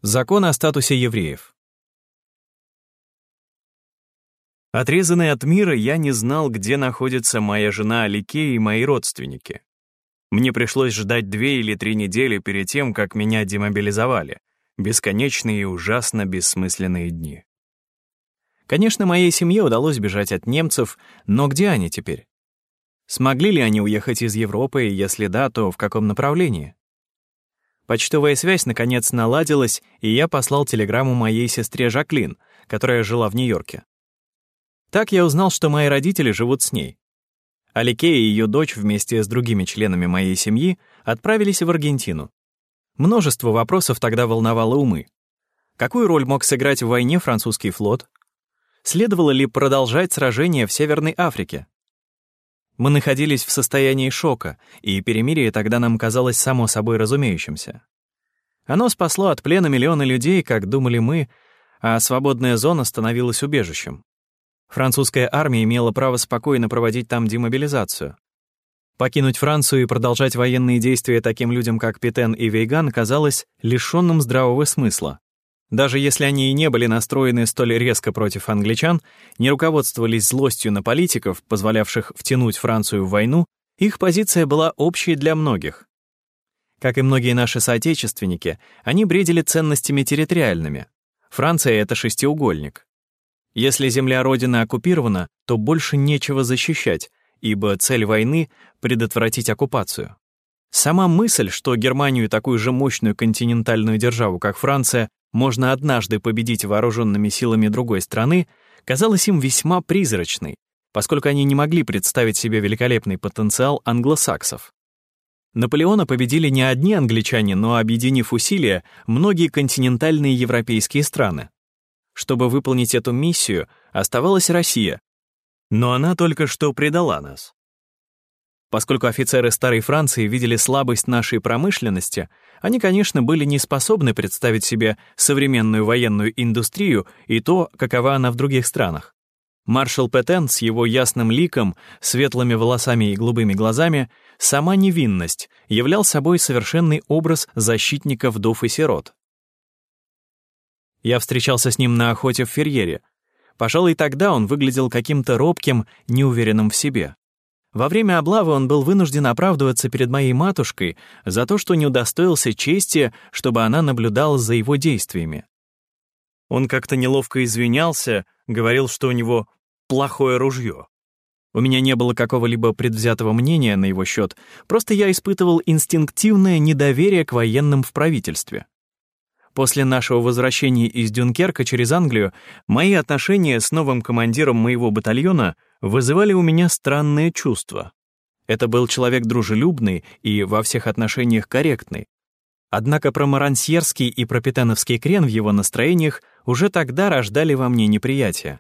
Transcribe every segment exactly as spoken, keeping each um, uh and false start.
Закон о статусе евреев. Отрезанный от мира, я не знал, где находится моя жена Аликея и мои родственники. Мне пришлось ждать две или три недели перед тем, как меня демобилизовали. Бесконечные и ужасно бессмысленные дни. Конечно, моей семье удалось бежать от немцев, но где они теперь? Смогли ли они уехать из Европы, и если да, то в каком направлении? Почтовая связь наконец наладилась, и я послал телеграмму моей сестре Жаклин, которая жила в Нью-Йорке. Так я узнал, что мои родители живут с ней. Аликея и ее дочь вместе с другими членами моей семьи отправились в Аргентину. Множество вопросов тогда волновало умы. Какую роль мог сыграть в войне французский флот? Следовало ли продолжать сражение в Северной Африке? Мы находились в состоянии шока, и перемирие тогда нам казалось само собой разумеющимся. Оно спасло от плена миллионы людей, как думали мы, а свободная зона становилась убежищем. Французская армия имела право спокойно проводить там демобилизацию. Покинуть Францию и продолжать военные действия таким людям, как Петен и Вейган, казалось лишенным здравого смысла. Даже если они и не были настроены столь резко против англичан, не руководствовались злостью на политиков, позволявших втянуть Францию в войну, их позиция была общей для многих. Как и многие наши соотечественники, они бредили ценностями территориальными. Франция — это шестиугольник. Если земля Родины оккупирована, то больше нечего защищать, ибо цель войны — предотвратить оккупацию. Сама мысль, что Германию, такую же мощную континентальную державу, как Франция, можно однажды победить вооруженными силами другой страны, казалась им весьма призрачной, поскольку они не могли представить себе великолепный потенциал англосаксов. Наполеона победили не одни англичане, но, объединив усилия, многие континентальные европейские страны. Чтобы выполнить эту миссию, оставалась Россия, но она только что предала нас. Поскольку офицеры Старой Франции видели слабость нашей промышленности, они, конечно, были не способны представить себе современную военную индустрию и то, какова она в других странах. Маршал Петен с его ясным ликом, светлыми волосами и голубыми глазами, сама невинность, являл собой совершенный образ защитника вдов и сирот. Я встречался с ним на охоте в Ферьере. Пожалуй, тогда он выглядел каким-то робким, неуверенным в себе. Во время облавы он был вынужден оправдываться перед моей матушкой за то, что не удостоился чести, чтобы она наблюдала за его действиями. Он как-то неловко извинялся, говорил, что у него плохое ружье. У меня не было какого-либо предвзятого мнения на его счет, просто я испытывал инстинктивное недоверие к военным в правительстве. После нашего возвращения из Дюнкерка через Англию мои отношения с новым командиром моего батальона вызывали у меня странные чувства. Это был человек дружелюбный и во всех отношениях корректный. Однако промарансьерский и пропетеновский крен в его настроениях уже тогда рождали во мне неприятие.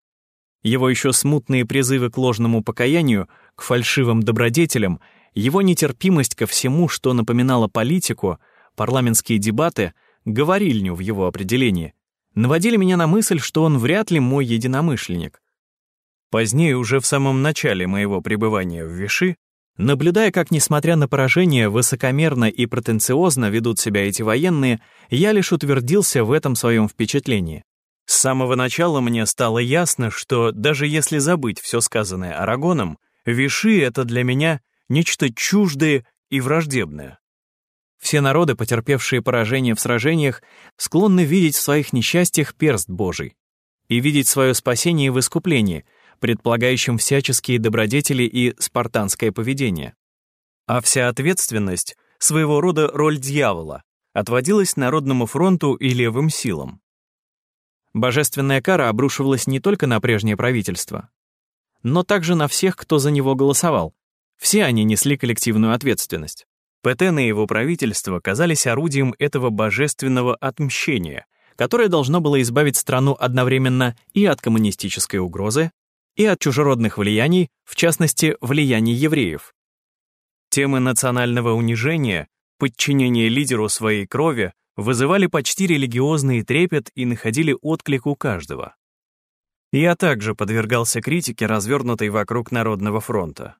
Его еще смутные призывы к ложному покаянию, к фальшивым добродетелям, его нетерпимость ко всему, что напоминало политику, парламентские дебаты, говорильню в его определении, наводили меня на мысль, что он вряд ли мой единомышленник. Позднее, уже в самом начале моего пребывания в Виши, наблюдая, как, несмотря на поражение, высокомерно и претенциозно ведут себя эти военные, я лишь утвердился в этом своем впечатлении. С самого начала мне стало ясно, что даже если забыть все сказанное Арагоном, Виши — это для меня нечто чуждое и враждебное. Все народы, потерпевшие поражение в сражениях, склонны видеть в своих несчастьях перст Божий и видеть свое спасение в искуплении, предполагающем всяческие добродетели и спартанское поведение. А вся ответственность, своего рода роль дьявола, отводилась Народному фронту и левым силам. Божественная кара обрушивалась не только на прежнее правительство, но также на всех, кто за него голосовал. Все они несли коллективную ответственность. Петен и его правительство казались орудием этого божественного отмщения, которое должно было избавить страну одновременно и от коммунистической угрозы, и от чужеродных влияний, в частности, влияний евреев. Темы национального унижения, подчинения лидеру своей крови вызывали почти религиозный трепет и находили отклик у каждого. Я также подвергался критике, развернутой вокруг Народного фронта.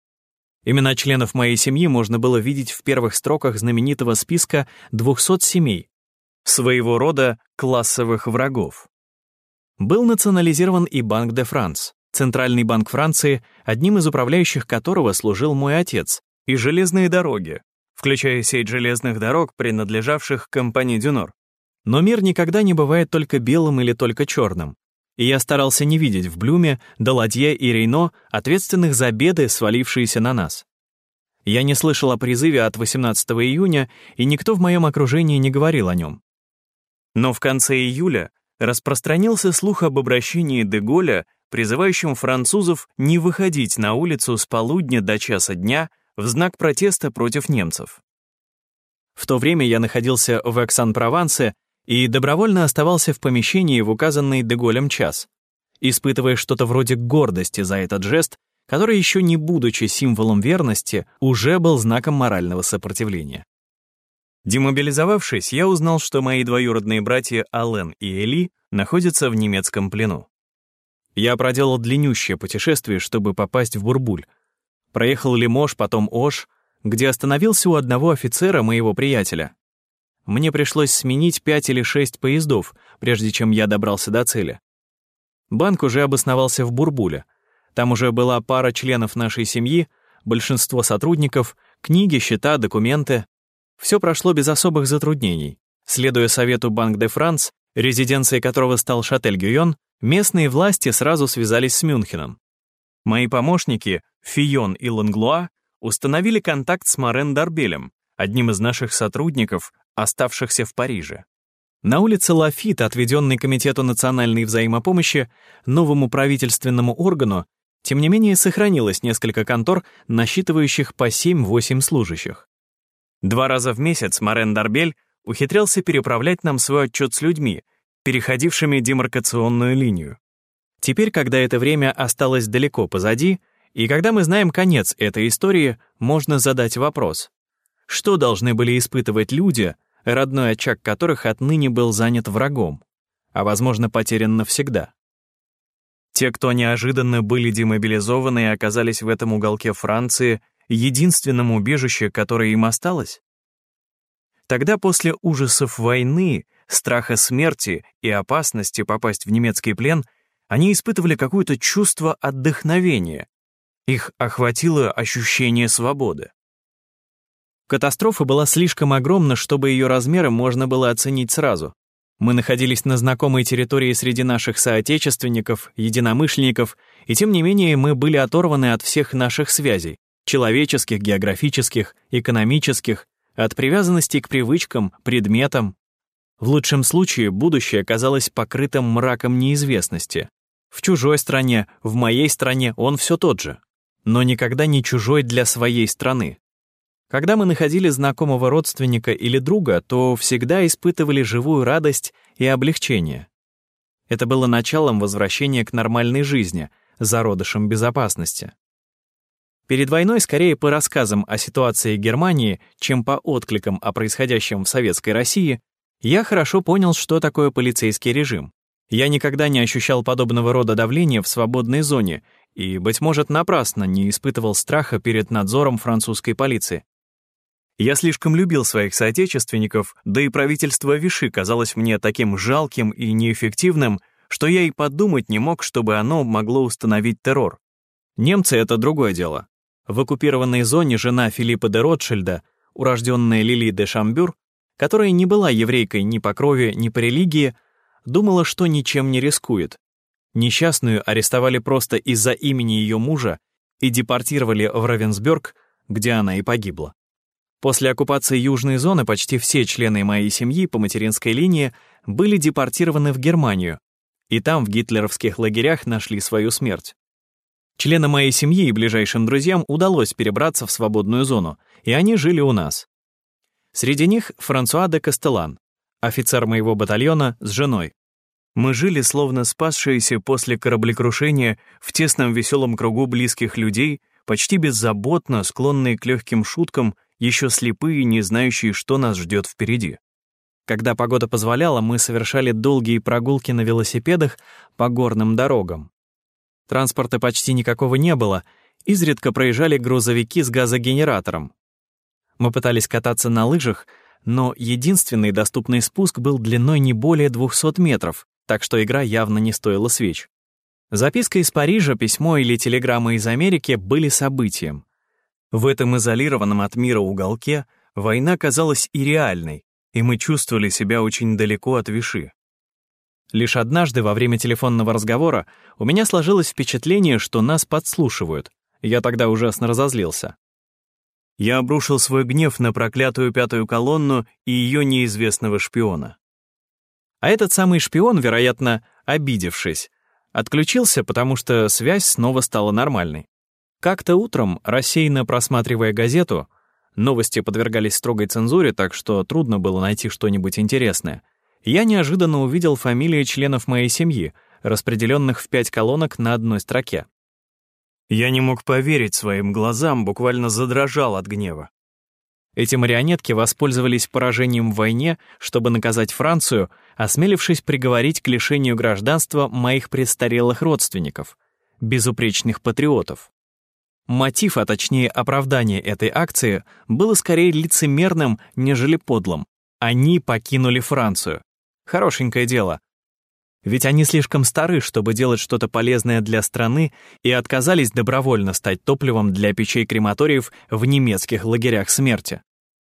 Имена членов моей семьи можно было видеть в первых строках знаменитого списка двухсот семей. своего рода классовых врагов. Был национализирован и Банк де Франс, Центральный банк Франции, одним из управляющих которого служил мой отец, и железные дороги, включая сеть железных дорог, принадлежавших компании Дюнор. Но мир никогда не бывает только белым или только черным. И я старался не видеть в Блюме, Даладье и Рейно ответственных за беды, свалившиеся на нас. Я не слышал о призыве от восемнадцатого июня, и никто в моем окружении не говорил о нем. Но в конце июля распространился слух об обращении де Голля, призывающим французов не выходить на улицу с полудня до часа дня в знак протеста против немцев. В то время я находился в Экс-Ан-Провансе и добровольно оставался в помещении в указанный де Голлем час, испытывая что-то вроде гордости за этот жест, который, еще не будучи символом верности, уже был знаком морального сопротивления. Демобилизовавшись, я узнал, что мои двоюродные братья Ален и Эли находятся в немецком плену. Я проделал длиннющее путешествие, чтобы попасть в Бурбуль. Проехал Лимож, потом Ош, где остановился у одного офицера, моего приятеля. Мне пришлось сменить пять или шесть поездов, прежде чем я добрался до цели. Банк уже обосновался в Бурбуле. Там уже была пара членов нашей семьи, большинство сотрудников, книги, счета, документы. Все прошло без особых затруднений. Следуя совету Банк де Франс, резиденцией которого стал Шатель-Гюйон, местные власти сразу связались с Мюнхеном. Мои помощники, Фион и Ланглуа, установили контакт с Морен Дарбелем, одним из наших сотрудников, оставшихся в Париже. На улице Лафит, отведенной Комитету национальной взаимопомощи, новому правительственному органу, тем не менее сохранилось несколько контор, насчитывающих по семь-восемь служащих. Два раза в месяц Морен Дарбель ухитрялся переправлять нам свой отчет с людьми, переходившими демаркационную линию. Теперь, когда это время осталось далеко позади, и когда мы знаем конец этой истории, можно задать вопрос: что должны были испытывать люди, родной очаг которых отныне был занят врагом, а, возможно, потерян навсегда? Те, кто неожиданно были демобилизованы и оказались в этом уголке Франции, единственном убежище, которое им осталось? Тогда, после ужасов войны, страха смерти и опасности попасть в немецкий плен, они испытывали какое-то чувство отдохновения. Их охватило ощущение свободы. Катастрофа была слишком огромна, чтобы ее размеры можно было оценить сразу. Мы находились на знакомой территории среди наших соотечественников, единомышленников, и тем не менее мы были оторваны от всех наших связей — человеческих, географических, экономических, от привязанности к привычкам, предметам. В лучшем случае будущее казалось покрытым мраком неизвестности. В чужой стране, в моей стране он все тот же, но никогда не чужой для своей страны. Когда мы находили знакомого родственника или друга, то всегда испытывали живую радость и облегчение. Это было началом возвращения к нормальной жизни, зародышем безопасности. Перед войной, скорее по рассказам о ситуации Германии, чем по откликам о происходящем в Советской России, я хорошо понял, что такое полицейский режим. Я никогда не ощущал подобного рода давления в свободной зоне и, быть может, напрасно не испытывал страха перед надзором французской полиции. Я слишком любил своих соотечественников, да и правительство Виши казалось мне таким жалким и неэффективным, что я и подумать не мог, чтобы оно могло установить террор. Немцы — это другое дело. В оккупированной зоне жена Филиппа де Ротшильда, урожденная Лили де Шамбюр, которая не была еврейкой ни по крови, ни по религии, думала, что ничем не рискует. Несчастную арестовали просто из-за имени ее мужа и депортировали в Равенсберг, где она и погибла. После оккупации южной зоны почти все члены моей семьи по материнской линии были депортированы в Германию, и там в гитлеровских лагерях нашли свою смерть. Членам моей семьи и ближайшим друзьям удалось перебраться в свободную зону, и они жили у нас. Среди них Франсуа де Кастелан, офицер моего батальона с женой. Мы жили, словно спасшиеся после кораблекрушения, в тесном веселом кругу близких людей, почти беззаботно, склонные к легким шуткам, еще слепые, не знающие, что нас ждет впереди. Когда погода позволяла, мы совершали долгие прогулки на велосипедах по горным дорогам. Транспорта почти никакого не было, изредка проезжали грузовики с газогенератором. Мы пытались кататься на лыжах, но единственный доступный спуск был длиной не более двухсот метров, так что игра явно не стоила свеч. Записка из Парижа, письмо или телеграмма из Америки были событием. В этом изолированном от мира уголке война казалась и реальной, и мы чувствовали себя очень далеко от Виши. Лишь однажды во время телефонного разговора у меня сложилось впечатление, что нас подслушивают. Я тогда ужасно разозлился. Я обрушил свой гнев на проклятую пятую колонну и ее неизвестного шпиона. А этот самый шпион, вероятно, обидевшись, отключился, потому что связь снова стала нормальной. Как-то утром, рассеянно просматривая газету, новости подвергались строгой цензуре, так что трудно было найти что-нибудь интересное, я неожиданно увидел фамилии членов моей семьи, распределенных в пять колонок на одной строке. Я не мог поверить своим глазам, буквально задрожал от гнева. Эти марионетки воспользовались поражением в войне, чтобы наказать Францию, осмелившись приговорить к лишению гражданства моих престарелых родственников, безупречных патриотов. Мотив, а точнее оправдание этой акции, было скорее лицемерным, нежели подлым. Они покинули Францию. Хорошенькое дело. Ведь они слишком стары, чтобы делать что-то полезное для страны, и отказались добровольно стать топливом для печей крематориев в немецких лагерях смерти.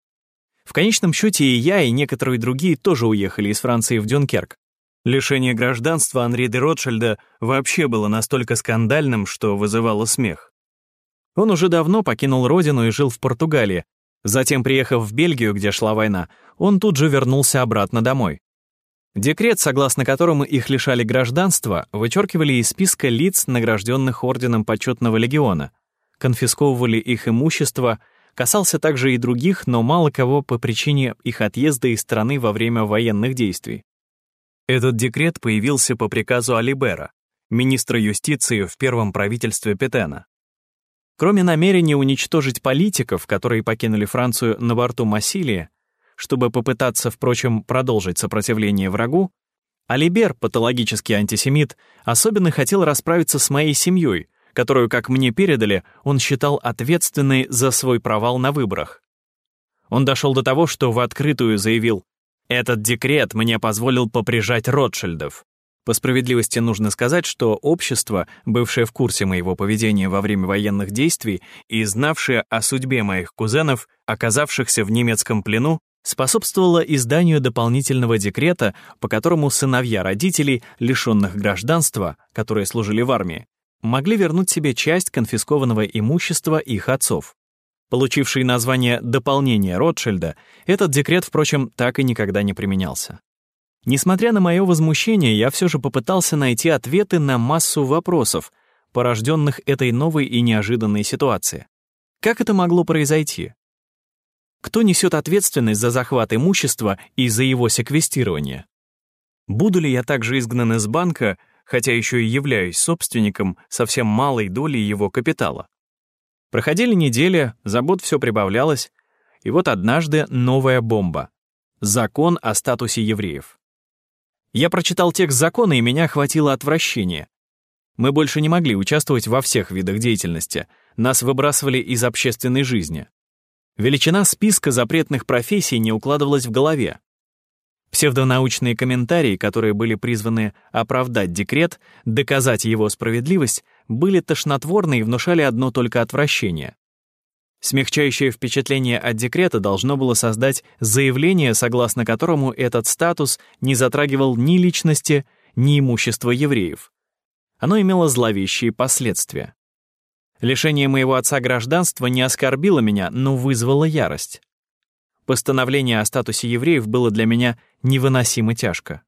В конечном счете и я, и некоторые другие тоже уехали из Франции в Дюнкерк. Лишение гражданства Анри де Ротшильда вообще было настолько скандальным, что вызывало смех. Он уже давно покинул родину и жил в Португалии. Затем, приехав в Бельгию, где шла война, он тут же вернулся обратно домой. Декрет, согласно которому их лишали гражданства, вычеркивали из списка лиц, награжденных орденом почетного легиона, конфисковывали их имущество, касался также и других, но мало кого по причине их отъезда из страны во время военных действий. Этот декрет появился по приказу Алибера, министра юстиции в первом правительстве Петена. Кроме намерения уничтожить политиков, которые покинули Францию на борту Массилии, чтобы попытаться, впрочем, продолжить сопротивление врагу, Алибер, патологический антисемит, особенно хотел расправиться с моей семьей, которую, как мне передали, он считал ответственной за свой провал на выборах. Он дошел до того, что в открытую заявил: «Этот декрет мне позволил поприжать Ротшильдов». По справедливости нужно сказать, что общество, бывшее в курсе моего поведения во время военных действий и знавшее о судьбе моих кузенов, оказавшихся в немецком плену, способствовало изданию дополнительного декрета, по которому сыновья родителей, лишенных гражданства, которые служили в армии, могли вернуть себе часть конфискованного имущества их отцов. Получивший название «Дополнение Ротшильда», этот декрет, впрочем, так и никогда не применялся. Несмотря на мое возмущение, я все же попытался найти ответы на массу вопросов, порожденных этой новой и неожиданной ситуацией. Как это могло произойти? Кто несет ответственность за захват имущества и за его секвестирование? Буду ли я также изгнан из банка, хотя еще и являюсь собственником совсем малой доли его капитала? Проходили недели, забот все прибавлялось, и вот однажды новая бомба — закон о статусе евреев. Я прочитал текст закона, и меня охватило отвращение. Мы больше не могли участвовать во всех видах деятельности, нас выбрасывали из общественной жизни. Величина списка запретных профессий не укладывалась в голове. Псевдонаучные комментарии, которые были призваны оправдать декрет, доказать его справедливость, были тошнотворны и внушали одно только отвращение. Смягчающее впечатление от декрета должно было создать заявление, согласно которому этот статус не затрагивал ни личности, ни имущества евреев. Оно имело зловещие последствия. Лишение моего отца гражданства не оскорбило меня, но вызвало ярость. Постановление о статусе евреев было для меня невыносимо тяжко.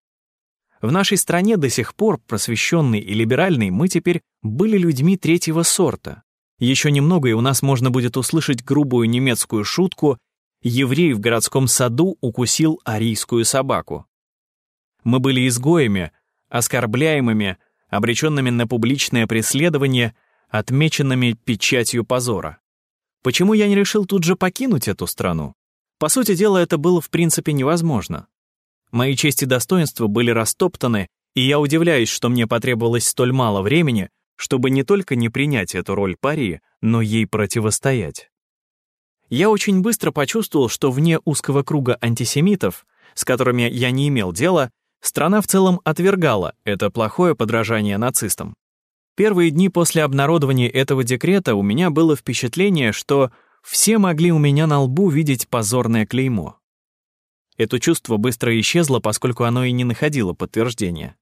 В нашей стране до сих пор, просвещенной и либеральной, мы теперь были людьми третьего сорта. Еще немного, и у нас можно будет услышать грубую немецкую шутку: «Еврей в городском саду укусил арийскую собаку». Мы были изгоями, оскорбляемыми, обреченными на публичное преследование, отмеченными печатью позора. Почему я не решил тут же покинуть эту страну? По сути дела, это было в принципе невозможно. Мои честь и достоинства были растоптаны, и я удивляюсь, что мне потребовалось столь мало времени, чтобы не только не принять эту роль парии, но ей противостоять. Я очень быстро почувствовал, что вне узкого круга антисемитов, с которыми я не имел дела, страна в целом отвергала это плохое подражание нацистам. Первые дни после обнародования этого декрета у меня было впечатление, что все могли у меня на лбу видеть позорное клеймо. Это чувство быстро исчезло, поскольку оно и не находило подтверждения.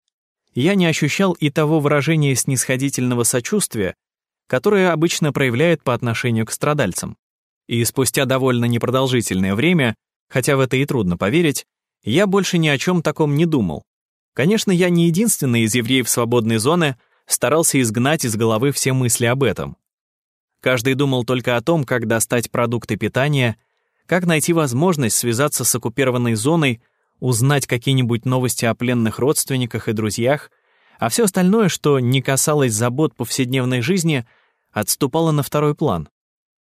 Я не ощущал и того выражения снисходительного сочувствия, которое обычно проявляет по отношению к страдальцам. И спустя довольно непродолжительное время, хотя в это и трудно поверить, я больше ни о чем таком не думал. Конечно, я не единственный из евреев свободной зоны старался изгнать из головы все мысли об этом. Каждый думал только о том, как достать продукты питания, как найти возможность связаться с оккупированной зоной, узнать какие-нибудь новости о пленных родственниках и друзьях, а все остальное, что не касалось забот повседневной жизни, отступало на второй план.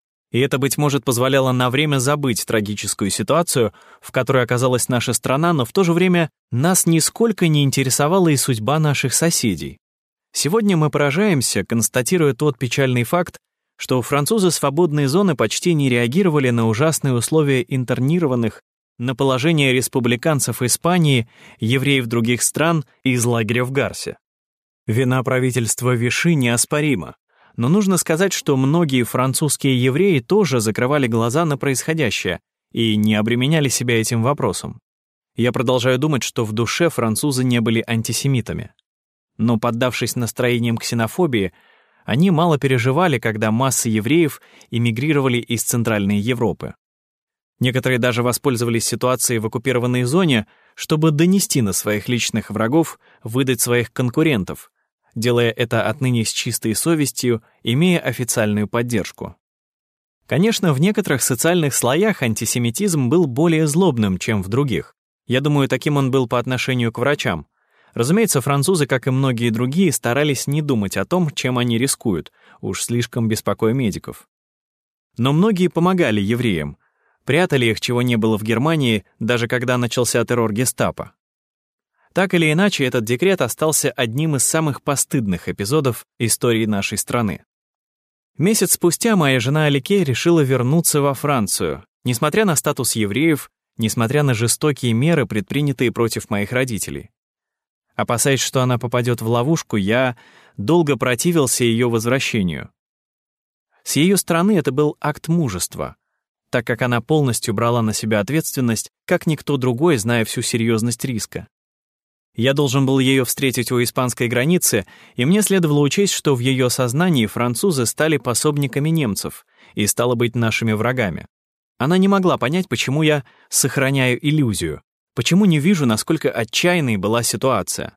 И это, быть может, позволяло на время забыть трагическую ситуацию, в которой оказалась наша страна, но в то же время нас нисколько не интересовала и судьба наших соседей. Сегодня мы поражаемся, констатируя тот печальный факт, что французы свободной зоны почти не реагировали на ужасные условия интернированных, на положение республиканцев Испании, евреев других стран и из лагеря в Гарсе. Вина правительства Виши неоспорима. Но нужно сказать, что многие французские евреи тоже закрывали глаза на происходящее и не обременяли себя этим вопросом. Я продолжаю думать, что в душе французы не были антисемитами. Но, поддавшись настроениям ксенофобии, они мало переживали, когда массы евреев эмигрировали из Центральной Европы. Некоторые даже воспользовались ситуацией в оккупированной зоне, чтобы донести на своих личных врагов, выдать своих конкурентов, делая это отныне с чистой совестью, имея официальную поддержку. Конечно, в некоторых социальных слоях антисемитизм был более злобным, чем в других. Я думаю, таким он был по отношению к врачам. Разумеется, французы, как и многие другие, старались не думать о том, чем они рискуют, уж слишком беспокоя медиков. Но многие помогали евреям, прятали их, чего не было в Германии, даже когда начался террор гестапо. Так или иначе, этот декрет остался одним из самых постыдных эпизодов истории нашей страны. Месяц спустя моя жена Алике решила вернуться во Францию, несмотря на статус евреев, несмотря на жестокие меры, предпринятые против моих родителей. Опасаясь, что она попадет в ловушку, я долго противился ее возвращению. С ее стороны это был акт мужества, так как она полностью брала на себя ответственность, как никто другой, зная всю серьезность риска. Я должен был ее встретить у испанской границы, и мне следовало учесть, что в ее сознании французы стали пособниками немцев и, стало быть, нашими врагами. Она не могла понять, почему я сохраняю иллюзию, почему не вижу, насколько отчаянной была ситуация.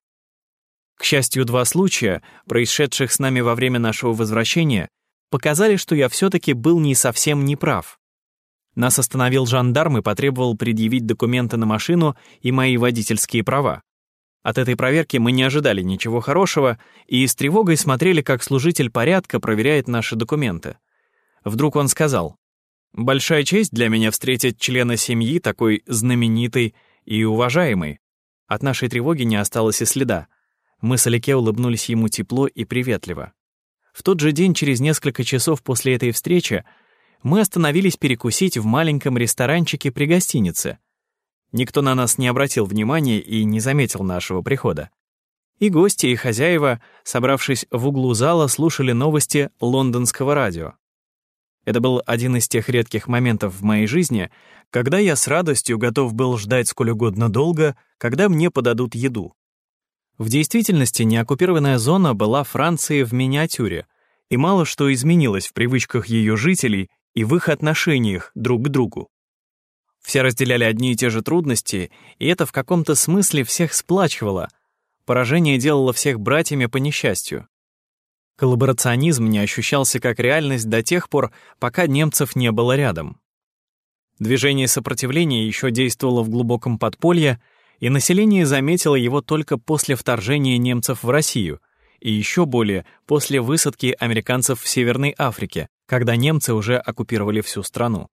К счастью, два случая, происшедших с нами во время нашего возвращения, показали, что я все-таки был не совсем неправ. Нас остановил жандарм и потребовал предъявить документы на машину и мои водительские права. От этой проверки мы не ожидали ничего хорошего и с тревогой смотрели, как служитель порядка проверяет наши документы. Вдруг он сказал: «Большая честь для меня встретить члена семьи такой знаменитой и уважаемой». От нашей тревоги не осталось и следа. Мы с Алике улыбнулись ему тепло и приветливо. В тот же день, через несколько часов после этой встречи, мы остановились перекусить в маленьком ресторанчике при гостинице. Никто на нас не обратил внимания и не заметил нашего прихода. И гости, и хозяева, собравшись в углу зала, слушали новости лондонского радио. Это был один из тех редких моментов в моей жизни, когда я с радостью готов был ждать сколь угодно долго, когда мне подадут еду. В действительности неоккупированная зона была Францией в миниатюре, и мало что изменилось в привычках ее жителей и в их отношениях друг к другу. Все разделяли одни и те же трудности, и это в каком-то смысле всех сплачивало. Поражение делало всех братьями по несчастью. Коллаборационизм не ощущался как реальность до тех пор, пока немцев не было рядом. Движение сопротивления еще действовало в глубоком подполье, и население заметило его только после вторжения немцев в Россию, и еще более после высадки американцев в Северной Африке, когда немцы уже оккупировали всю страну.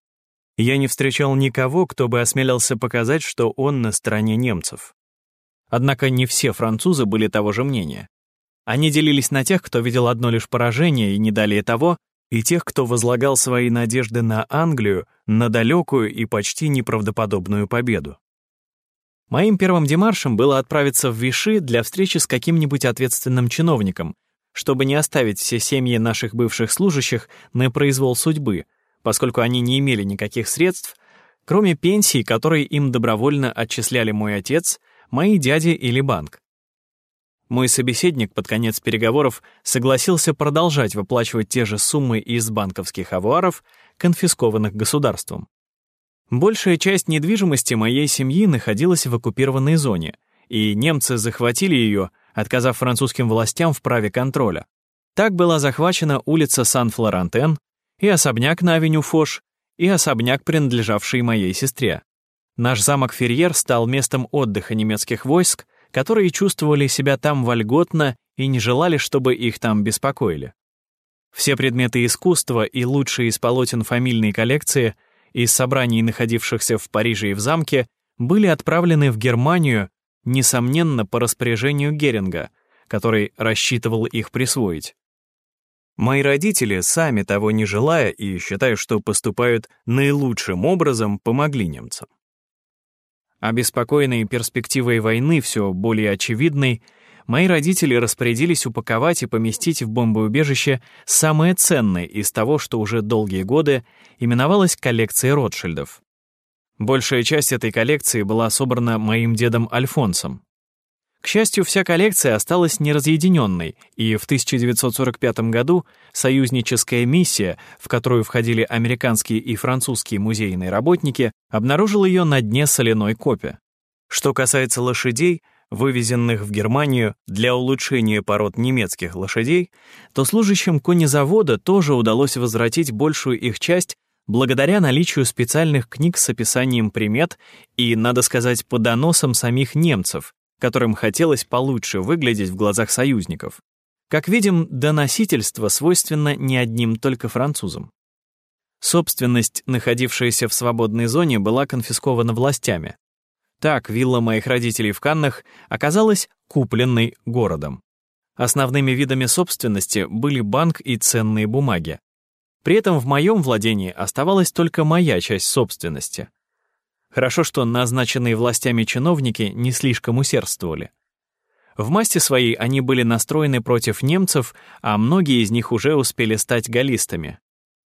Я не встречал никого, кто бы осмелился показать, что он на стороне немцев. Однако не все французы были того же мнения. Они делились на тех, кто видел одно лишь поражение, и не далее того, и тех, кто возлагал свои надежды на Англию, на далекую и почти неправдоподобную победу. Моим первым демаршем было отправиться в Виши для встречи с каким-нибудь ответственным чиновником, чтобы не оставить все семьи наших бывших служащих на произвол судьбы, поскольку они не имели никаких средств, кроме пенсий, которые им добровольно отчисляли мой отец, мои дяди или банк. Мой собеседник под конец переговоров согласился продолжать выплачивать те же суммы из банковских авуаров, конфискованных государством. Большая часть недвижимости моей семьи находилась в оккупированной зоне, и немцы захватили ее, отказав французским властям в праве контроля. Так была захвачена улица Сан-Флорантен, и особняк на авеню Фош, и особняк, принадлежавший моей сестре. Наш замок Ферьер стал местом отдыха немецких войск, которые чувствовали себя там вольготно и не желали, чтобы их там беспокоили. Все предметы искусства и лучшие из полотен фамильной коллекции из собраний, находившихся в Париже и в замке, были отправлены в Германию, несомненно, по распоряжению Геринга, который рассчитывал их присвоить. Мои родители, сами того не желая и считая, что поступают наилучшим образом, помогли немцам. Обеспокоенные перспективой войны, все более очевидной, мои родители распорядились упаковать и поместить в бомбоубежище самое ценное из того, что уже долгие годы именовалось коллекцией Ротшильдов. Большая часть этой коллекции была собрана моим дедом Альфонсом. К счастью, вся коллекция осталась неразъединенной, и в тысяча девятьсот сорок пятом году союзническая миссия, в которую входили американские и французские музейные работники, обнаружила ее на дне соляной копи. Что касается лошадей, вывезенных в Германию для улучшения пород немецких лошадей, то служащим конезавода тоже удалось возвратить большую их часть благодаря наличию специальных книг с описанием примет и, надо сказать, по доносам самих немцев, которым хотелось получше выглядеть в глазах союзников. Как видим, доносительство свойственно не одним только французам. Собственность, находившаяся в свободной зоне, была конфискована властями. Так, вилла моих родителей в Каннах оказалась купленной городом. Основными видами собственности были банк и ценные бумаги. При этом в моем владении оставалась только моя часть собственности. Хорошо, что назначенные властями чиновники не слишком усердствовали. В масти своей они были настроены против немцев, а многие из них уже успели стать галлистами.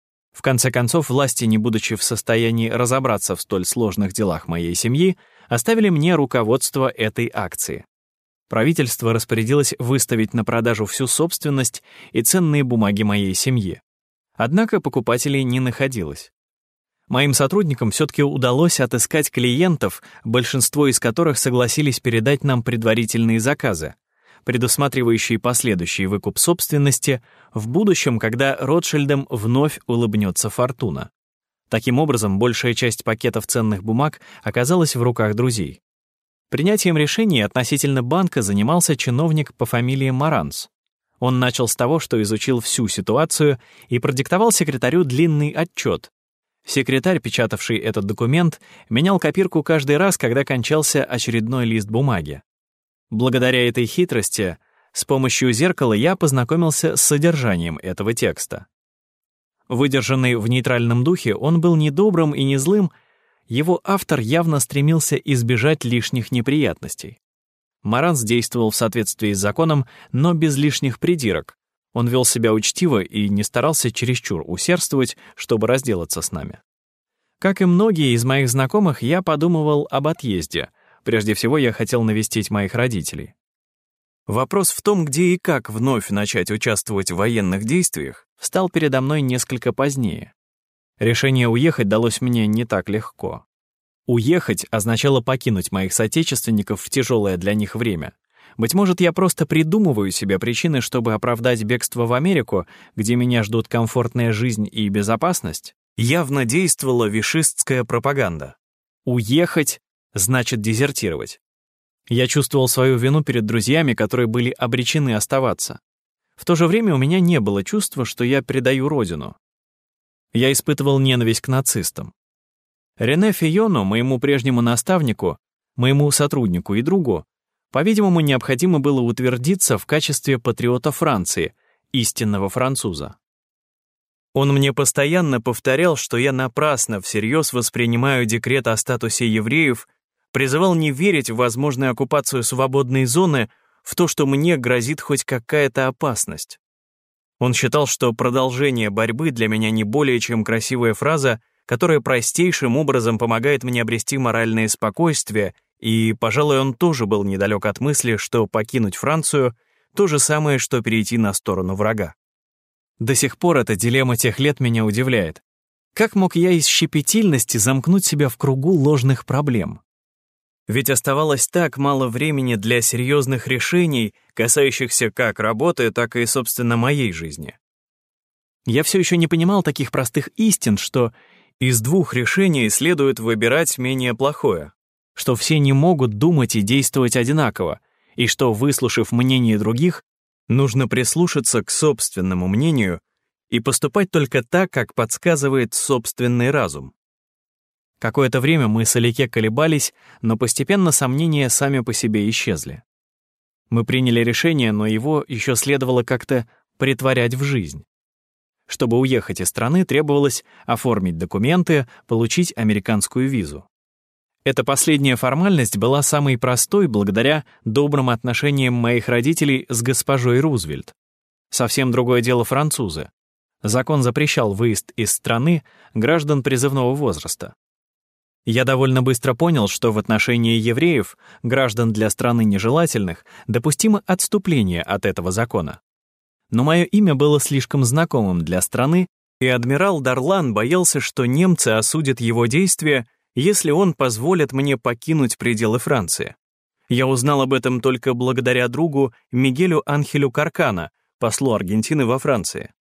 В конце концов, власти, не будучи в состоянии разобраться в столь сложных делах моей семьи, оставили мне руководство этой акции. Правительство распорядилось выставить на продажу всю собственность и ценные бумаги моей семьи. Однако покупателей не находилось. Моим сотрудникам все-таки удалось отыскать клиентов, большинство из которых согласились передать нам предварительные заказы, предусматривающие последующий выкуп собственности в будущем, когда Ротшильдам вновь улыбнется фортуна. Таким образом, большая часть пакетов ценных бумаг оказалась в руках друзей. Принятием решений относительно банка занимался чиновник по фамилии Маранс. Он начал с того, что изучил всю ситуацию и продиктовал секретарю длинный отчет. Секретарь, печатавший этот документ, менял копирку каждый раз, когда кончался очередной лист бумаги. Благодаря этой хитрости, с помощью зеркала я познакомился с содержанием этого текста. Выдержанный в нейтральном духе, он был не добрым и не злым, его автор явно стремился избежать лишних неприятностей. Маранс действовал в соответствии с законом, но без лишних придирок. Он вел себя учтиво и не старался чересчур усердствовать, чтобы разделаться с нами. Как и многие из моих знакомых, я подумывал об отъезде. Прежде всего, я хотел навестить моих родителей. Вопрос в том, где и как вновь начать участвовать в военных действиях, встал передо мной несколько позднее. Решение уехать далось мне не так легко. Уехать означало покинуть моих соотечественников в тяжелое для них время. Быть может, я просто придумываю себе причины, чтобы оправдать бегство в Америку, где меня ждут комфортная жизнь и безопасность. Явно действовала вишистская пропаганда. Уехать значит дезертировать. Я чувствовал свою вину перед друзьями, которые были обречены оставаться. В то же время у меня не было чувства, что я предаю родину. Я испытывал ненависть к нацистам. Рене Фийону, моему прежнему наставнику, моему сотруднику и другу, по-видимому, необходимо было утвердиться в качестве патриота Франции, истинного француза. Он мне постоянно повторял, что я напрасно всерьез воспринимаю декрет о статусе евреев, призывал не верить в возможную оккупацию свободной зоны, в то, что мне грозит хоть какая-то опасность. Он считал, что продолжение борьбы для меня не более чем красивая фраза, которая простейшим образом помогает мне обрести моральное спокойствие, и, пожалуй, он тоже был недалек от мысли, что покинуть Францию — то же самое, что перейти на сторону врага. До сих пор эта дилемма тех лет меня удивляет. Как мог я из щепетильности замкнуть себя в кругу ложных проблем? Ведь оставалось так мало времени для серьезных решений, касающихся как работы, так и, собственно, моей жизни. Я все еще не понимал таких простых истин, что из двух решений следует выбирать менее плохое, что все не могут думать и действовать одинаково, и что, выслушав мнение других, нужно прислушаться к собственному мнению и поступать только так, как подсказывает собственный разум. Какое-то время мы с Алике колебались, но постепенно сомнения сами по себе исчезли. Мы приняли решение, но его еще следовало как-то претворять в жизнь. Чтобы уехать из страны, требовалось оформить документы, получить американскую визу. Эта последняя формальность была самой простой благодаря добрым отношениям моих родителей с госпожой Рузвельт. Совсем другое дело французы. Закон запрещал выезд из страны граждан призывного возраста. Я довольно быстро понял, что в отношении евреев, граждан для страны нежелательных, допустимо отступление от этого закона. Но мое имя было слишком знакомым для страны, и адмирал Дарлан боялся, что немцы осудят его действия, если он позволит мне покинуть пределы Франции. Я узнал об этом только благодаря другу Мигелю Анхелю Каркана, послу Аргентины во Франции.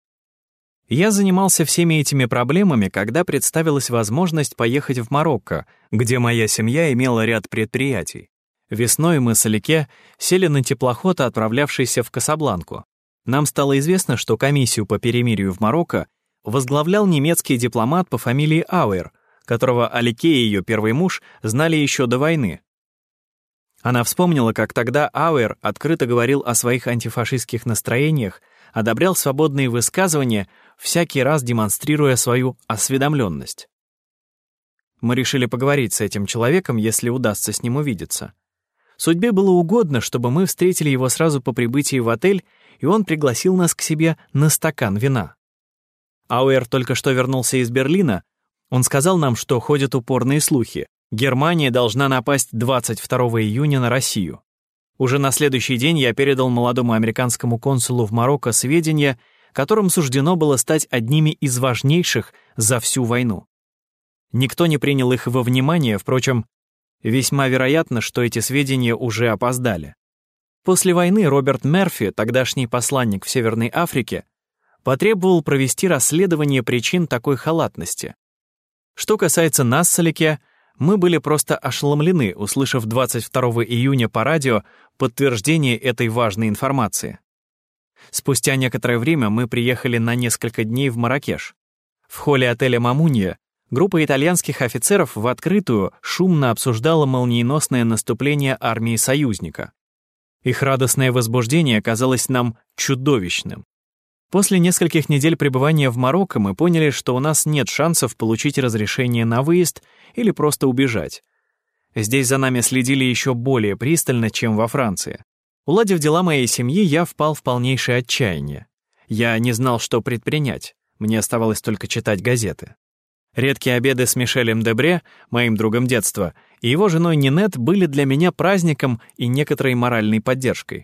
Я занимался всеми этими проблемами, когда представилась возможность поехать в Марокко, где моя семья имела ряд предприятий. Весной мы с Алике сели на теплоход, отправлявшийся в Касабланку. Нам стало известно, что комиссию по перемирию в Марокко возглавлял немецкий дипломат по фамилии Ауэр, которого Алике и ее первый муж знали еще до войны. Она вспомнила, как тогда Ауэр открыто говорил о своих антифашистских настроениях, одобрял свободные высказывания, всякий раз демонстрируя свою осведомленность. Мы решили поговорить с этим человеком, если удастся с ним увидеться. Судьбе было угодно, чтобы мы встретили его сразу по прибытии в отель, и он пригласил нас к себе на стакан вина. Ауэр только что вернулся из Берлина. Он сказал нам, что ходят упорные слухи. Германия должна напасть двадцать второго июня на Россию. Уже на следующий день я передал молодому американскому консулу в Марокко сведения, которым суждено было стать одними из важнейших за всю войну. Никто не принял их во внимание, впрочем, весьма вероятно, что эти сведения уже опоздали. После войны Роберт Мерфи, тогдашний посланник в Северной Африке, потребовал провести расследование причин такой халатности. Что касается нас с Алике, мы были просто ошеломлены, услышав двадцать второго июня по радио подтверждение этой важной информации. Спустя некоторое время мы приехали на несколько дней в Марракеш. В холле отеля «Мамунья» группа итальянских офицеров в открытую шумно обсуждала молниеносное наступление армии союзника. Их радостное возбуждение казалось нам чудовищным. После нескольких недель пребывания в Марокко мы поняли, что у нас нет шансов получить разрешение на выезд или просто убежать. Здесь за нами следили еще более пристально, чем во Франции. Уладив дела моей семьи, я впал в полнейшее отчаяние. Я не знал, что предпринять, мне оставалось только читать газеты. Редкие обеды с Мишелем Дебре, моим другом детства, и его женой Нинет были для меня праздником и некоторой моральной поддержкой.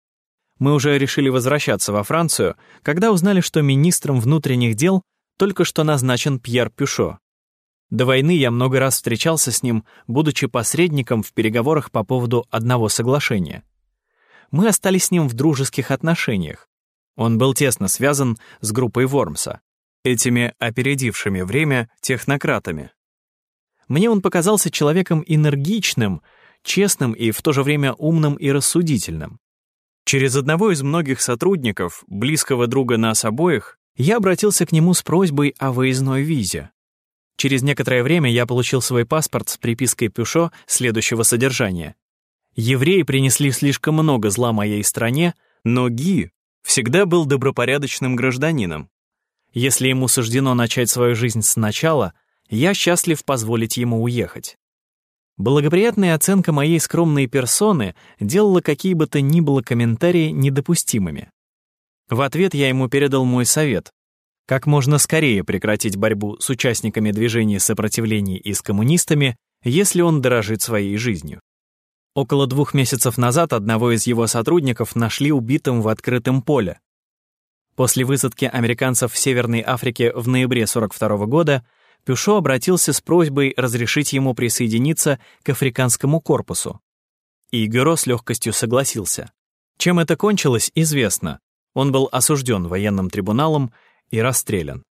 Мы уже решили возвращаться во Францию, когда узнали, что министром внутренних дел только что назначен Пьер Пюшо. До войны я много раз встречался с ним, будучи посредником в переговорах по поводу одного соглашения. Мы остались с ним в дружеских отношениях. Он был тесно связан с группой Вормса, этими опередившими время технократами. Мне он показался человеком энергичным, честным и в то же время умным и рассудительным. Через одного из многих сотрудников, близкого друга нас обоих, я обратился к нему с просьбой о выездной визе. Через некоторое время я получил свой паспорт с припиской Пюшо следующего содержания. Евреи принесли слишком много зла моей стране, но Ги всегда был добропорядочным гражданином. Если ему суждено начать свою жизнь сначала, я счастлив позволить ему уехать. Благоприятная оценка моей скромной персоны делала какие бы то ни было комментарии недопустимыми. В ответ я ему передал мой совет: как можно скорее прекратить борьбу с участниками движения сопротивления и с коммунистами, если он дорожит своей жизнью. Около двух месяцев назад одного из его сотрудников нашли убитым в открытом поле. После высадки американцев в Северной Африке в ноябре сорок второго года Пюшо обратился с просьбой разрешить ему присоединиться к африканскому корпусу. И Гюро с легкостью согласился. Чем это кончилось, известно. Он был осужден военным трибуналом и расстрелян.